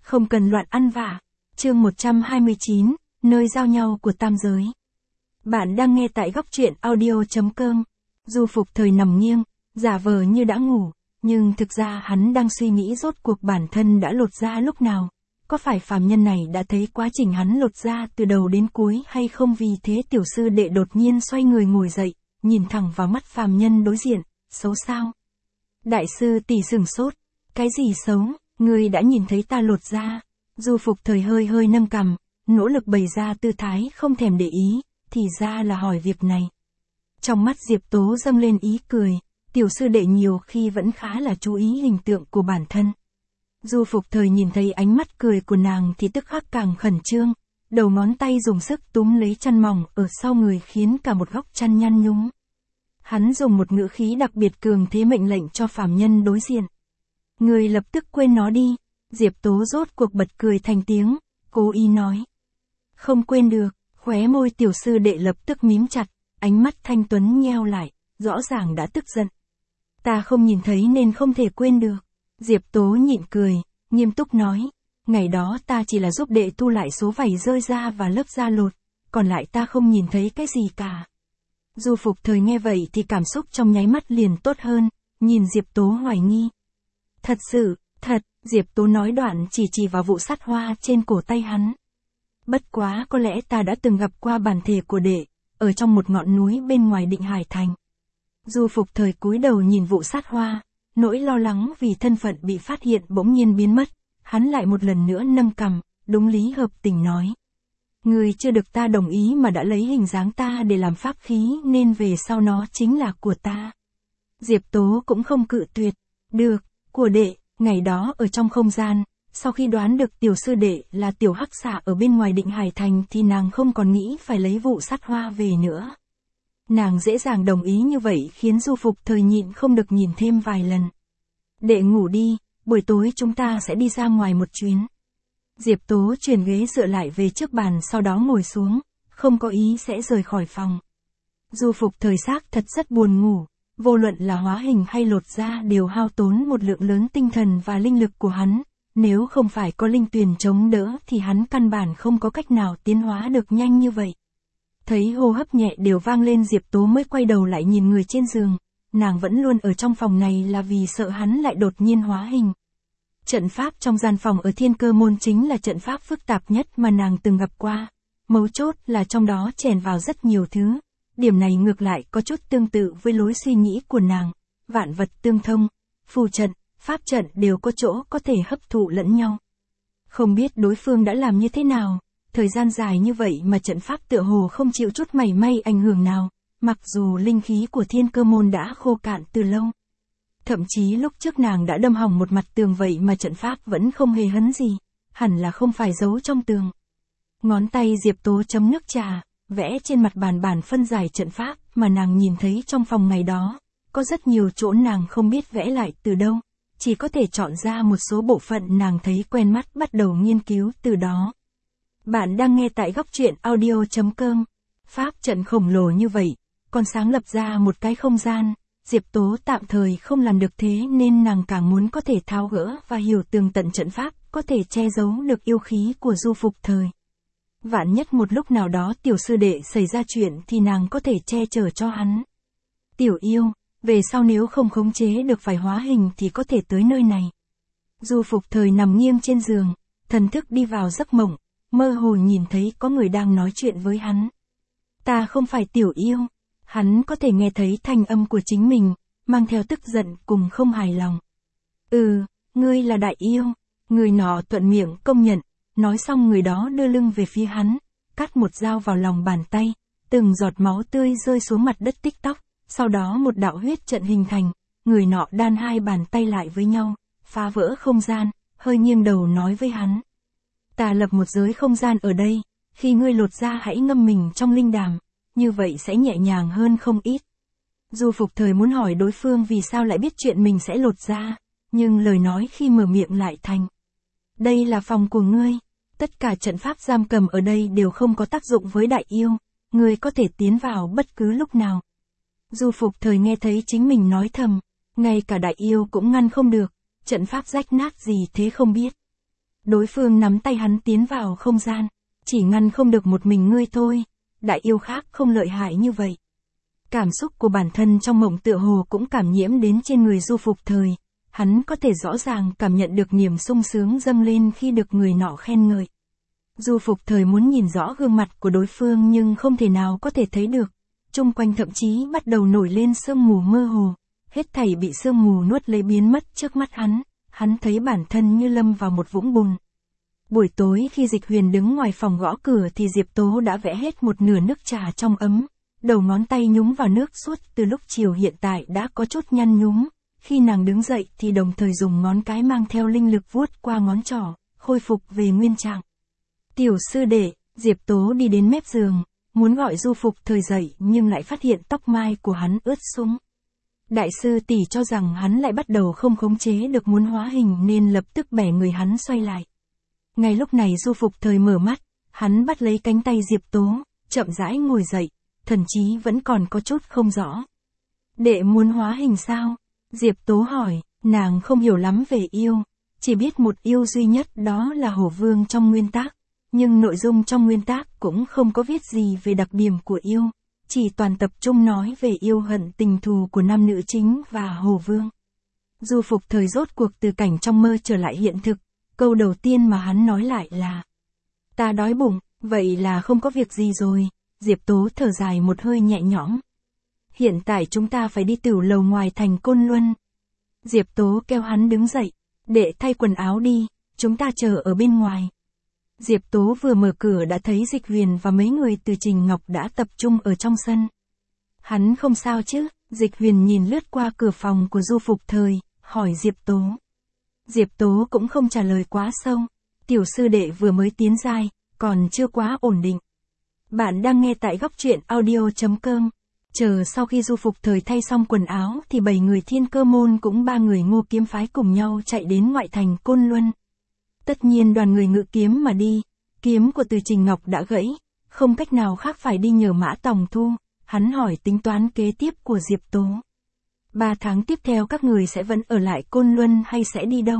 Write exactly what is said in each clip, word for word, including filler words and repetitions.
Không cần loạn ăn vạ. Chương một trăm hai mươi chín, nơi giao nhau của tam giới. Bạn đang nghe tại góc truyện audio.com. Du Phục Thời nằm nghiêng, giả vờ như đã ngủ, nhưng thực ra hắn đang suy nghĩ rốt cuộc bản thân đã lột da lúc nào. Có phải phàm nhân này đã thấy quá trình hắn lột da từ đầu đến cuối hay không? Vì thế tiểu sư đệ đột nhiên xoay người ngồi dậy, nhìn thẳng vào mắt phàm nhân đối diện. Xấu sao? Đại sư tỷ sửng sốt. Cái gì xấu? Ngươi đã nhìn thấy ta lột da? Du Phục Thời hơi hơi nâng cằm, nỗ lực bày ra tư thái không thèm để ý, thì ra là hỏi việc này. Trong mắt Diệp Tố dâng lên ý cười, tiểu sư đệ nhiều khi vẫn khá là chú ý hình tượng của bản thân. Du Phục Thời nhìn thấy ánh mắt cười của nàng thì tức khắc càng khẩn trương, đầu ngón tay dùng sức túm lấy chăn mỏng ở sau người khiến cả một góc chăn nhăn nhúm. Hắn dùng một ngữ khí đặc biệt cường thế mệnh lệnh cho phàm nhân đối diện. Người lập tức quên nó đi. Diệp Tố rốt cuộc bật cười thành tiếng, cố ý nói. Không quên được. Khóe môi tiểu sư đệ lập tức mím chặt, ánh mắt thanh tuấn nheo lại, rõ ràng đã tức giận. Ta không nhìn thấy nên không thể quên được. Diệp Tố nhịn cười, nghiêm túc nói. Ngày đó ta chỉ là giúp đệ thu lại số vảy rơi ra và lớp da lột, còn lại ta không nhìn thấy cái gì cả. Du Phục Thời nghe vậy thì cảm xúc trong nháy mắt liền tốt hơn, nhìn Diệp Tố hoài nghi. Thật sự, thật, Diệp Tố nói đoạn chỉ chỉ vào vụ sắt hoa trên cổ tay hắn. Bất quá có lẽ ta đã từng gặp qua bản thể của đệ, ở trong một ngọn núi bên ngoài Định Hải Thành. Du Phục Thời cúi đầu nhìn vụ sắt hoa, nỗi lo lắng vì thân phận bị phát hiện bỗng nhiên biến mất, hắn lại một lần nữa nâng cằm, đúng lý hợp tình nói. Người chưa được ta đồng ý mà đã lấy hình dáng ta để làm pháp khí nên về sau nó chính là của ta. Diệp Tố cũng không cự tuyệt. Được, của đệ. Ngày đó ở trong không gian, sau khi đoán được tiểu sư đệ là tiểu hắc xà ở bên ngoài Định Hải Thành thì nàng không còn nghĩ phải lấy vụ sắt hoa về nữa. Nàng dễ dàng đồng ý như vậy khiến Du Phục Thời nhịn không được nhìn thêm vài lần. Đệ ngủ đi, buổi tối chúng ta sẽ đi ra ngoài một chuyến. Diệp Tố chuyển ghế dựa lại về trước bàn sau đó ngồi xuống, không có ý sẽ rời khỏi phòng. Du Phục Thời xác thật rất buồn ngủ. Vô luận là hóa hình hay lột da đều hao tốn một lượng lớn tinh thần và linh lực của hắn, nếu không phải có linh tuyền chống đỡ thì hắn căn bản không có cách nào tiến hóa được nhanh như vậy. Thấy hô hấp nhẹ đều vang lên Diệp Tố mới quay đầu lại nhìn người trên giường, nàng vẫn luôn ở trong phòng này là vì sợ hắn lại đột nhiên hóa hình. Trận pháp trong gian phòng ở Thiên Cơ Môn chính là trận pháp phức tạp nhất mà nàng từng gặp qua, mấu chốt là trong đó chèn vào rất nhiều thứ. Điểm này ngược lại có chút tương tự với lối suy nghĩ của nàng, vạn vật tương thông, phù trận, pháp trận đều có chỗ có thể hấp thụ lẫn nhau. Không biết đối phương đã làm như thế nào, thời gian dài như vậy mà trận pháp tựa hồ không chịu chút mảy may ảnh hưởng nào, mặc dù linh khí của Thiên Cơ Môn đã khô cạn từ lâu. Thậm chí lúc trước nàng đã đâm hỏng một mặt tường vậy mà trận pháp vẫn không hề hấn gì, hẳn là không phải giấu trong tường. Ngón tay Diệp Tố chấm nước trà, vẽ trên mặt bàn bản phân giải trận pháp mà nàng nhìn thấy trong phòng ngày đó, có rất nhiều chỗ nàng không biết vẽ lại từ đâu, chỉ có thể chọn ra một số bộ phận nàng thấy quen mắt bắt đầu nghiên cứu từ đó. Bạn đang nghe tại góc truyện audio.com. Pháp trận khổng lồ như vậy, còn sáng lập ra một cái không gian, Diệp Tố tạm thời không làm được thế nên nàng càng muốn có thể tháo gỡ và hiểu tường tận trận pháp, có thể che giấu được yêu khí của Du Phục Thời. Vạn nhất một lúc nào đó tiểu sư đệ xảy ra chuyện thì nàng có thể che chở cho hắn. Tiểu yêu, về sau nếu không khống chế được phải hóa hình thì có thể tới nơi này. Du Phục Thời nằm nghiêng trên giường, thần thức đi vào giấc mộng, mơ hồ nhìn thấy có người đang nói chuyện với hắn. Ta không phải tiểu yêu. Hắn có thể nghe thấy thanh âm của chính mình, mang theo tức giận cùng không hài lòng. Ừ, ngươi là đại yêu. Người nọ thuận miệng công nhận. Nói xong người đó đưa lưng về phía hắn, cắt một dao vào lòng bàn tay, từng giọt máu tươi rơi xuống mặt đất tích tóc, sau đó một đạo huyết trận hình thành, người nọ đan hai bàn tay lại với nhau, phá vỡ không gian, hơi nghiêng đầu nói với hắn. Ta lập một giới không gian ở đây, khi ngươi lột da hãy ngâm mình trong linh đàm, như vậy sẽ nhẹ nhàng hơn không ít. Du Phục Thời muốn hỏi đối phương vì sao lại biết chuyện mình sẽ lột da, nhưng lời nói khi mở miệng lại thành. Đây là phòng của ngươi. Tất cả trận pháp giam cầm ở đây đều không có tác dụng với đại yêu, ngươi có thể tiến vào bất cứ lúc nào. Du Phục Thời nghe thấy chính mình nói thầm, ngay cả đại yêu cũng ngăn không được, trận pháp rách nát gì thế không biết. Đối phương nắm tay hắn tiến vào không gian. Chỉ ngăn không được một mình ngươi thôi. Đại yêu khác không lợi hại như vậy. Cảm xúc của bản thân trong mộng tựa hồ cũng cảm nhiễm đến trên người Du Phục Thời. Hắn có thể rõ ràng cảm nhận được niềm sung sướng dâng lên khi được người nọ khen ngợi. Du Phục Thời muốn nhìn rõ gương mặt của đối phương nhưng không thể nào có thể thấy được. Chung quanh thậm chí bắt đầu nổi lên sương mù mơ hồ. Hết thảy bị sương mù nuốt lấy biến mất trước mắt hắn. Hắn thấy bản thân như lâm vào một vũng bùn. Buổi tối khi Dịch Huyền đứng ngoài phòng gõ cửa thì Diệp Tố đã vẽ hết một nửa nước trà trong ấm. Đầu ngón tay nhúng vào nước suốt từ lúc chiều hiện tại đã có chút nhăn nhúm. Khi nàng đứng dậy thì đồng thời dùng ngón cái mang theo linh lực vuốt qua ngón trỏ, khôi phục về nguyên trạng. Tiểu sư đệ, Diệp Tố đi đến mép giường, muốn gọi Du Phục Thời dậy nhưng lại phát hiện tóc mai của hắn ướt sũng. Đại sư tỷ cho rằng hắn lại bắt đầu không khống chế được muốn hóa hình nên lập tức bẻ người hắn xoay lại. Ngay lúc này Du Phục Thời mở mắt, hắn bắt lấy cánh tay Diệp Tố, chậm rãi ngồi dậy, thần chí vẫn còn có chút không rõ. Đệ muốn hóa hình sao? Diệp Tố hỏi, nàng không hiểu lắm về yêu, chỉ biết một yêu duy nhất đó là Hổ Vương trong nguyên tác, nhưng nội dung trong nguyên tác cũng không có viết gì về đặc điểm của yêu, chỉ toàn tập trung nói về yêu hận tình thù của nam nữ chính và Hổ Vương. Du Phục Thời rốt cuộc từ cảnh trong mơ trở lại hiện thực, câu đầu tiên mà hắn nói lại là: ta đói bụng, vậy là không có việc gì rồi. Diệp Tố thở dài một hơi nhẹ nhõm. Hiện tại chúng ta phải đi tửu lầu ngoài thành Côn Luân. Diệp Tố kêu hắn đứng dậy, để thay quần áo đi, chúng ta chờ ở bên ngoài. Diệp Tố vừa mở cửa đã thấy Dịch Huyền và mấy người từ Trình Ngọc đã tập trung ở trong sân. Hắn không sao chứ? Dịch Huyền nhìn lướt qua cửa phòng của Du Phục Thời, hỏi Diệp Tố. Diệp Tố cũng không trả lời quá sâu. Tiểu sư đệ vừa mới tiến giai, còn chưa quá ổn định. Bạn đang nghe tại góc truyện audio chấm com. Chờ sau khi Du Phục Thời thay xong quần áo thì bảy người Thiên Cơ môn cũng ba người Ngô kiếm phái cùng nhau chạy đến ngoại thành Côn Luân. Tất nhiên đoàn người ngự kiếm mà đi, kiếm của Từ Trình Ngọc đã gãy, không cách nào khác phải đi nhờ Mã Tòng Thu. Hắn hỏi tính toán kế tiếp của Diệp Tố. Ba tháng tiếp theo các người sẽ vẫn ở lại Côn Luân hay sẽ đi đâu?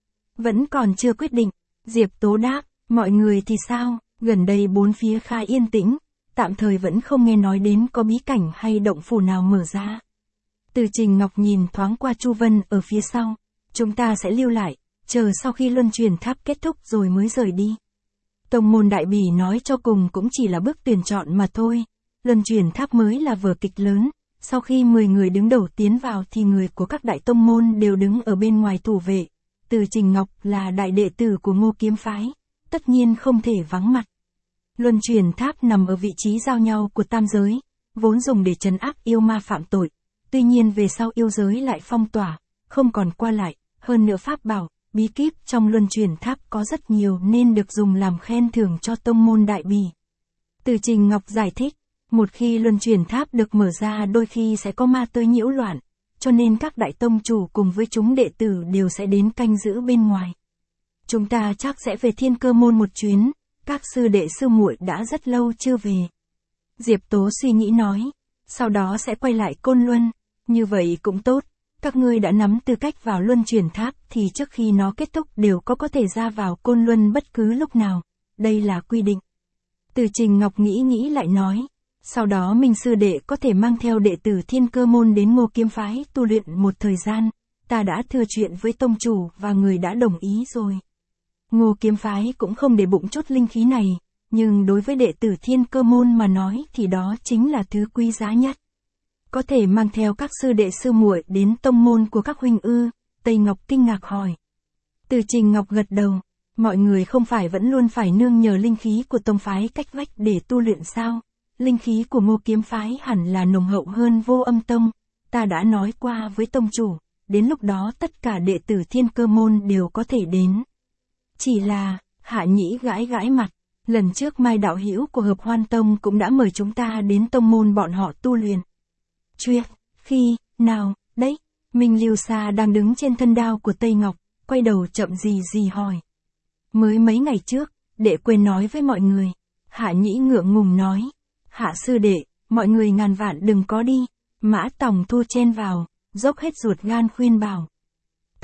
Vẫn còn chưa quyết định. Diệp Tố đáp, mọi người thì sao? Gần đây bốn phía khá yên tĩnh, tạm thời vẫn không nghe nói đến có bí cảnh hay động phủ nào mở ra. Từ Trình Ngọc nhìn thoáng qua Chu Vân ở phía sau. Chúng ta sẽ lưu lại, chờ sau khi luân chuyển tháp kết thúc rồi mới rời đi. Tông môn Đại Bỉ nói cho cùng cũng chỉ là bước tuyển chọn mà thôi. Luân chuyển tháp mới là vở kịch lớn. Sau khi mười người đứng đầu tiến vào thì người của các đại tông môn đều đứng ở bên ngoài thủ vệ. Từ Trình Ngọc là đại đệ tử của Ngô kiếm phái, tất nhiên không thể vắng mặt. Luân chuyển tháp nằm ở vị trí giao nhau của tam giới, vốn dùng để trấn áp yêu ma phạm tội. Tuy nhiên về sau yêu giới lại phong tỏa, không còn qua lại, hơn nữa pháp bảo, bí kíp trong luân chuyển tháp có rất nhiều nên được dùng làm khen thưởng cho tông môn Đại Bỉ. Từ Trình Ngọc giải thích, một khi luân chuyển tháp được mở ra đôi khi sẽ có ma tới nhiễu loạn, cho nên các đại tông chủ cùng với chúng đệ tử đều sẽ đến canh giữ bên ngoài. Chúng ta chắc sẽ về Thiên Cơ môn một chuyến, các sư đệ sư muội đã rất lâu chưa về. Diệp Tố suy nghĩ nói, sau đó sẽ quay lại Côn Luân, như vậy cũng tốt, các ngươi đã nắm tư cách vào luân chuyển tháp thì trước khi nó kết thúc đều có có thể ra vào Côn Luân bất cứ lúc nào, đây là quy định. Từ Trình Ngọc nghĩ nghĩ lại nói, sau đó Minh sư đệ có thể mang theo đệ tử Thiên Cơ môn đến Ngô kiếm phái tu luyện một thời gian, ta đã thừa chuyện với tông chủ và người đã đồng ý rồi. Ngô kiếm phái cũng không để bụng chút linh khí này, nhưng đối với đệ tử Thiên Cơ môn mà nói thì đó chính là thứ quý giá nhất. Có thể mang theo các sư đệ sư muội đến tông môn của các huynh ư? Tây Ngọc kinh ngạc hỏi. Từ Trình Ngọc gật đầu, mọi người không phải vẫn luôn phải nương nhờ linh khí của tông phái cách vách để tu luyện sao? Linh khí của Ngô kiếm phái hẳn là nồng hậu hơn Vô Âm tông, ta đã nói qua với tông chủ, đến lúc đó tất cả đệ tử Thiên Cơ môn đều có thể đến. Chỉ là, Hạ Nhĩ gãi gãi mặt, lần trước Mai đạo hữu của Hợp Hoan tông cũng đã mời chúng ta đến tông môn bọn họ tu luyện. Chuyện, khi, nào, đấy, Minh Lưu Sa đang đứng trên thân đao của Tây Ngọc, quay đầu chậm gì gì hỏi. Mới mấy ngày trước, đệ quên nói với mọi người. Hạ Nhĩ ngượng ngùng nói. Hạ sư đệ, mọi người ngàn vạn đừng có đi. Mã Tòng Thu chen vào, dốc hết ruột gan khuyên bảo.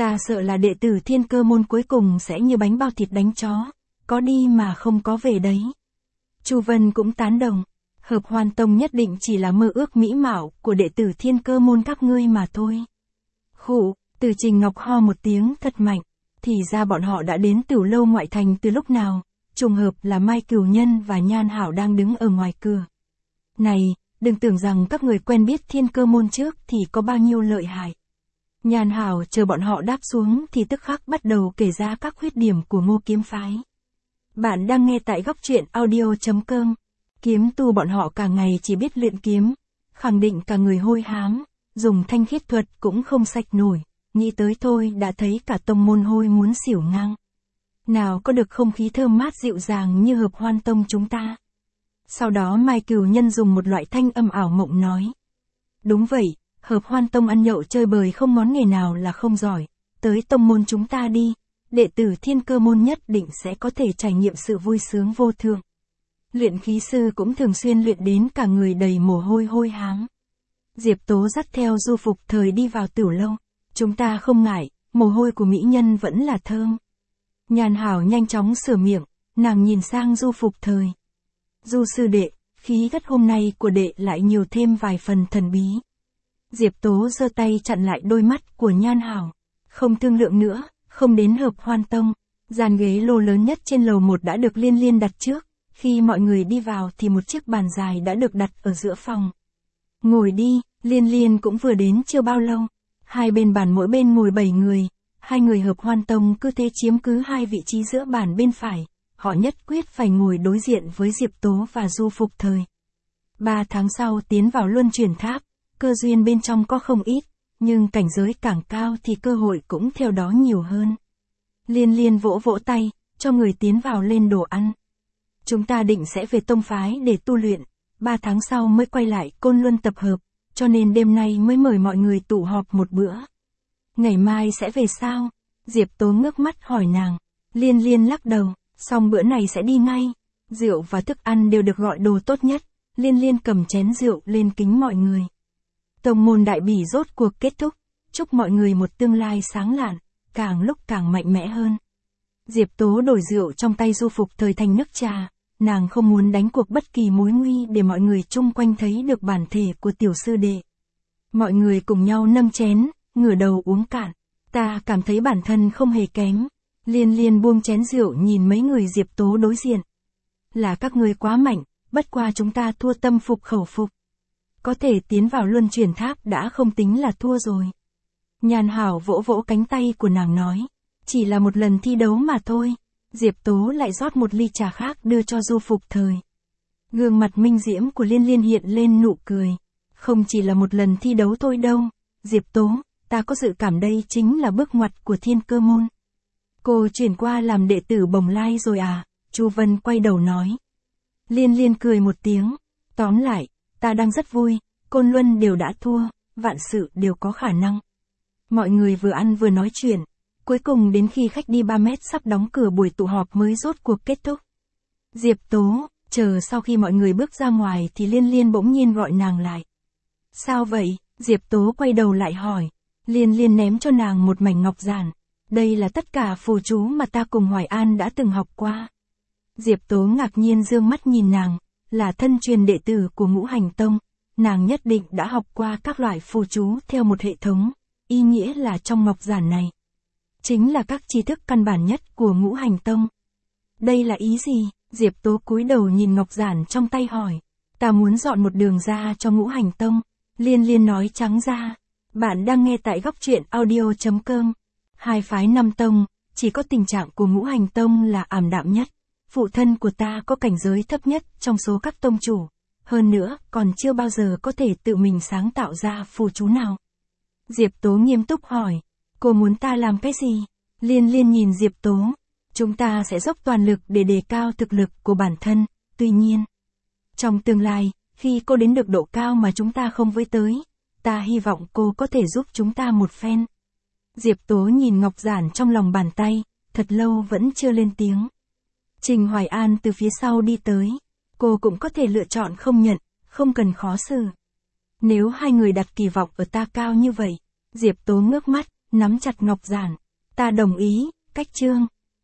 Ta sợ là đệ tử Thiên Cơ môn cuối cùng sẽ như bánh bao thịt đánh chó, có đi mà không có về đấy. Chu Vân cũng tán đồng, Hợp Hoan Tông nhất định chỉ là mơ ước mỹ mạo của đệ tử Thiên Cơ môn các ngươi mà thôi. Khụ, Từ Trình Ngọc ho một tiếng thật mạnh, thì ra bọn họ đã đến Tửu Lâu ngoại thành từ lúc nào, trùng hợp là Mai Cửu Nhân và Nhan Hảo đang đứng ở ngoài cửa. Này, đừng tưởng rằng các người quen biết Thiên Cơ môn trước thì có bao nhiêu lợi hại. Nhan Hảo chờ bọn họ đáp xuống thì tức khắc bắt đầu kể ra các khuyết điểm của Ngô kiếm phái. Bạn đang nghe tại góc truyện audio chấm com. Kiếm tu bọn họ cả ngày chỉ biết luyện kiếm, khẳng định cả người hôi hám, dùng thanh khiết thuật cũng không sạch nổi, nghĩ tới thôi đã thấy cả tông môn hôi muốn xỉu ngang. Nào có được không khí thơm mát dịu dàng như Hợp Hoan Tông chúng ta. Sau đó Mai Cửu Nhân dùng một loại thanh âm ảo mộng nói. Đúng vậy, Hợp Hoan Tông ăn nhậu chơi bời không món nghề nào là không giỏi, tới tông môn chúng ta đi, đệ tử Thiên Cơ môn nhất định sẽ có thể trải nghiệm sự vui sướng vô thượng. Luyện khí sư cũng thường xuyên luyện đến cả người đầy mồ hôi hôi hám. Diệp Tố dắt theo Du Phục Thời đi vào Tửu Lâu, chúng ta không ngại, mồ hôi của mỹ nhân vẫn là thơm. Nhan Hảo nhanh chóng sửa miệng, nàng nhìn sang Du Phục Thời. Du sư đệ, khí chất hôm nay của đệ lại nhiều thêm vài phần thần bí. Diệp Tố giơ tay chặn lại đôi mắt của Nhan Hảo. Không thương lượng nữa, không đến Hợp Hoan Tông. Dàn ghế lô lớn nhất trên lầu một đã được Liên Liên đặt trước. Khi mọi người đi vào thì một chiếc bàn dài đã được đặt ở giữa phòng. Ngồi đi, Liên Liên cũng vừa đến chưa bao lâu. Hai bên bàn mỗi bên ngồi bảy người. Hai người Hợp Hoan Tông cứ thế chiếm cứ hai vị trí giữa bàn bên phải. Họ nhất quyết phải ngồi đối diện với Diệp Tố và Du Phục Thời. Ba tháng sau tiến vào Luân Chuyển Tháp, cơ duyên bên trong có không ít, nhưng cảnh giới càng cao thì cơ hội cũng theo đó nhiều hơn. Liên Liên vỗ vỗ tay, cho người tiến vào lên đồ ăn. Chúng ta định sẽ về tông phái để tu luyện, ba tháng sau mới quay lại Côn Luân tập hợp, cho nên đêm nay mới mời mọi người tụ họp một bữa. Ngày mai sẽ về sao? Diệp Tố ngước mắt hỏi nàng. Liên Liên lắc đầu, xong bữa này sẽ đi ngay. Rượu và thức ăn đều được gọi đồ tốt nhất. Liên Liên cầm chén rượu lên kính mọi người. Tông môn đại bỉ rốt cuộc kết thúc, chúc mọi người một tương lai sáng lạn, càng lúc càng mạnh mẽ hơn. Diệp Tố đổi rượu trong tay Du Phục Thời thành nước trà, nàng không muốn đánh cuộc bất kỳ mối nguy để mọi người chung quanh thấy được bản thể của tiểu sư đệ. Mọi người cùng nhau nâng chén, ngửa đầu uống cạn, ta cảm thấy bản thân không hề kém. Liên Liên buông chén rượu nhìn mấy người Diệp Tố đối diện. Là các ngươi quá mạnh, bất qua chúng ta thua tâm phục khẩu phục. Có thể tiến vào Luân Chuyển Tháp đã không tính là thua rồi. Nhan Hảo vỗ vỗ cánh tay của nàng nói. Chỉ là một lần thi đấu mà thôi. Diệp Tố lại rót một ly trà khác đưa cho Du Phục Thời. Gương mặt minh diễm của Liên Liên hiện lên nụ cười. Không chỉ là một lần thi đấu thôi đâu. Diệp Tố, ta có dự cảm đây chính là bước ngoặt của Thiên Cơ môn. Cô chuyển qua làm đệ tử Bồng Lai rồi à? Chu Vân quay đầu nói. Liên Liên cười một tiếng. Tóm lại, ta đang rất vui, Côn Luân đều đã thua, vạn sự đều có khả năng. Mọi người vừa ăn vừa nói chuyện, cuối cùng đến khi khách đi ba mét sắp đóng cửa buổi tụ họp mới rốt cuộc kết thúc. Diệp Tố, chờ sau khi mọi người bước ra ngoài thì Liên Liên bỗng nhiên gọi nàng lại. Sao vậy? Diệp Tố quay đầu lại hỏi. Liên Liên ném cho nàng một mảnh ngọc giản. Đây là tất cả phù chú mà ta cùng Hoài An đã từng học qua. Diệp Tố ngạc nhiên dương mắt nhìn nàng, là thân truyền đệ tử của Ngũ Hành Tông, nàng nhất định đã học qua các loại phù chú theo một hệ thống, ý nghĩa là trong ngọc giản này chính là các tri thức căn bản nhất của Ngũ Hành Tông. Đây là ý gì? Diệp Tố cúi đầu nhìn ngọc giản trong tay hỏi. Ta muốn dọn một đường ra cho Ngũ Hành Tông. Liên Liên nói trắng ra. Bạn đang nghe tại góc truyện audio chấm com. Hai phái năm tông, chỉ có tình trạng của Ngũ Hành Tông là ảm đạm nhất. Phụ thân của ta có cảnh giới thấp nhất trong số các tông chủ. Hơn nữa, còn chưa bao giờ có thể tự mình sáng tạo ra phù chú nào. Diệp Tố nghiêm túc hỏi. Cô muốn ta làm cái gì? Liên Liên nhìn Diệp Tố. Chúng ta sẽ dốc toàn lực để đề cao thực lực của bản thân. Tuy nhiên, trong tương lai, khi cô đến được độ cao mà chúng ta không với tới, ta hy vọng cô có thể giúp chúng ta một phen. Diệp Tố nhìn ngọc giản trong lòng bàn tay, thật lâu vẫn chưa lên tiếng. Trình Hoài An từ phía sau đi tới. Cô cũng có thể lựa chọn không nhận, không cần khó xử. Nếu hai người đặt kỳ vọng ở ta cao như vậy, Diệp Tố ngước mắt, nắm chặt ngọc giản. Ta đồng ý, cách chương.